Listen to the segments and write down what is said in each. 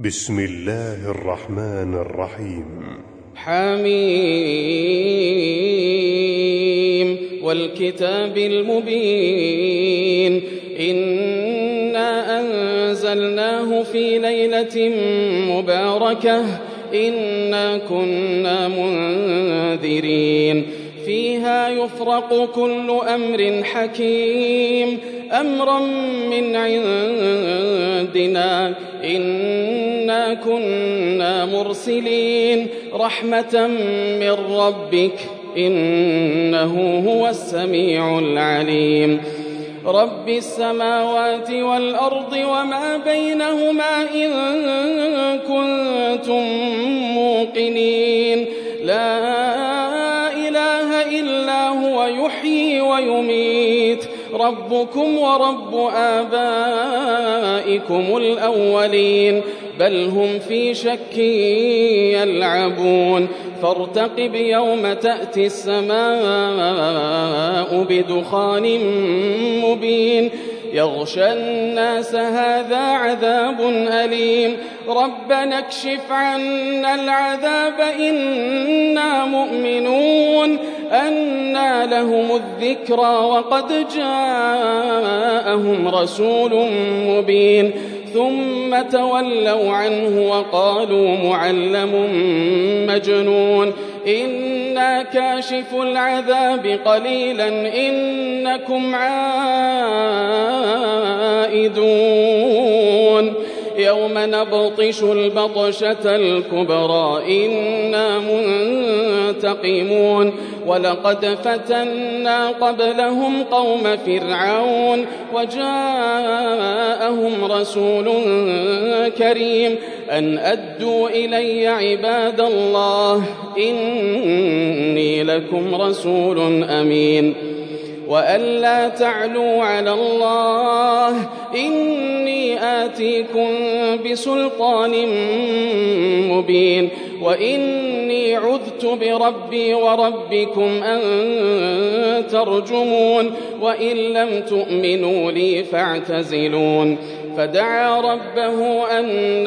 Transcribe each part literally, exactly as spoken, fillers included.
بسم الله الرحمن الرحيم. حميم والكتاب المبين إنا أنزلناه في ليلة مباركة إنا كنا منذرين فيها يفرق كل أمر حكيم أمرا من عندنا إنا كنا مرسلين رحمة من ربك إنه هو السميع العليم رب السماوات والأرض وما بينهما إن كنتم موقنين لا إله إلا هو يحيي ويميت ربكم ورب آبائكم الأولين بل هم في شك يلعبون فارتقب يوم تأتي السماء بدخان مبين يغشى الناس هذا عذاب أليم ربنا اكشف عنا العذاب إنا مؤمنون أنى لهم الذكرى وقد جاءهم رسول مبين ثم تولوا عنه وقالوا معلم مجنون إنا كاشف العذاب قليلا إنكم عائدون يوم نبطش البطشة الكبرى إنا منتقمون ولقد فتنا قبلهم قوم فرعون وجاءهم رسول كريم أن أدوا إلي عباد الله إني لكم رسول أمين وألا تعلوا على الله إني آتيكم بسلطان مبين وإني عذت بربي وربكم أن ترجمون وإن لم تؤمنوا لي فاعتزلون فدعا ربه أن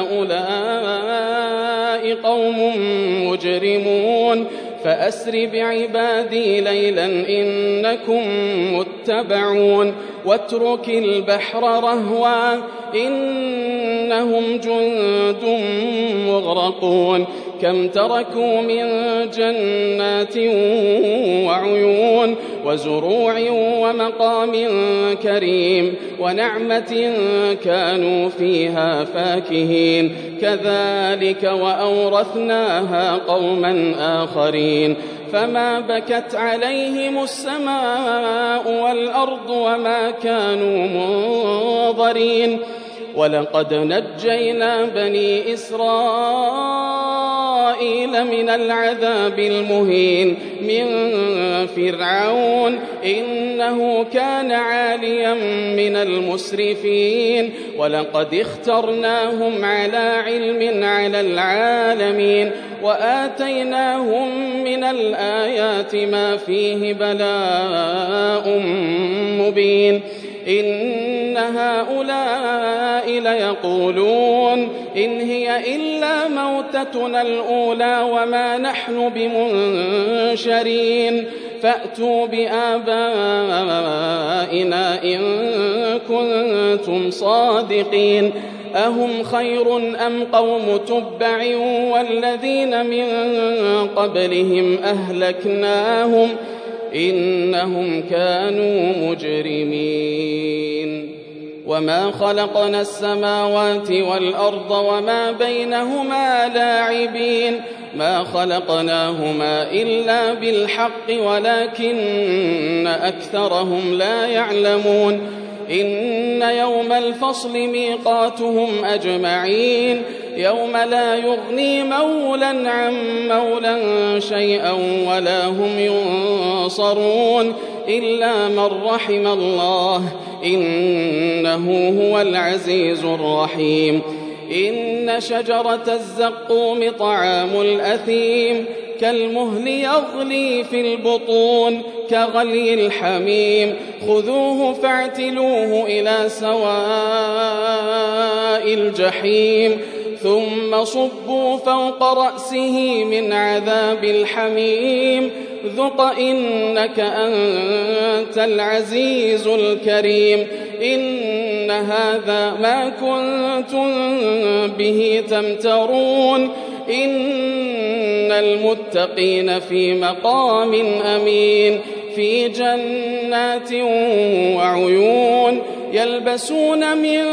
هؤلاء قوم مجرمون فأسر بعبادي ليلا إنكم متبعون واترك البحر رهوا إنهم جند مغرقون كم تركوا من جنات وعيون وزروع ومقام كريم ونعمة كانوا فيها فاكهين كذلك وأورثناها قوما آخرين فما بكت عليهم السماء والأرض وما كانوا منظرين ولقد نجينا بني إسرائيل من العذاب المهين من فرعون إنه كان عاليا من المسرفين ولقد اخترناهم على علم على العالمين وآتيناهم من الآيات ما فيه بلاء مبين إن هؤلاء ليقولون إن هي إلا موتتنا الأولى وما نحن بمنشرين فأتوا بآبائنا إن كنتم صادقين أهم خير أم قوم تبع والذين من قبلهم أهلكناهم إنهم كانوا مجرمين وما خلقنا السماوات والأرض وما بينهما لاعبين ما خلقناهما إلا بالحق ولكن أكثرهم لا يعلمون إن يوم الفصل ميقاتهم أجمعين يوم لا يغني مولا عن مولا شيئا ولا هم ينصرون إلا من رحم الله إنه هو العزيز الرحيم إن شجرة الزقوم طعام الأثيم كالمهل يغلي في البطون كغلي الحميم خذوه فاعتلوه إلى سواء الجحيم ثم صبوا فوق رأسه من عذاب الحميم ذق إنك أنت العزيز الكريم إن هذا ما كنتم به تمترون إن المتقين في مقام أمين في جنات وعيون يلبسون من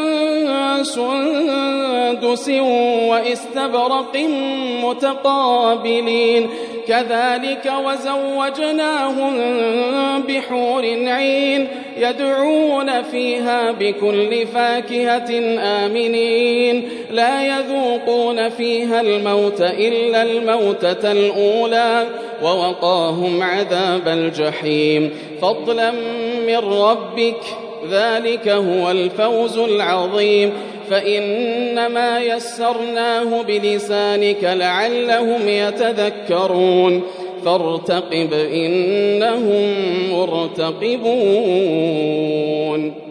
سندس واستبرق متقابلين كذلك وزوجناهم بحور عين يدعون فيها بكل فاكهة آمنين لا يذوقون فيها الموت إلا الموتة الأولى ووقاهم عذاب الجحيم فضلا من ربك ذلك هو الفوز العظيم فإنما يسرناه بلسانك لعلهم يتذكرون فارتقب إنهم مرتقبون.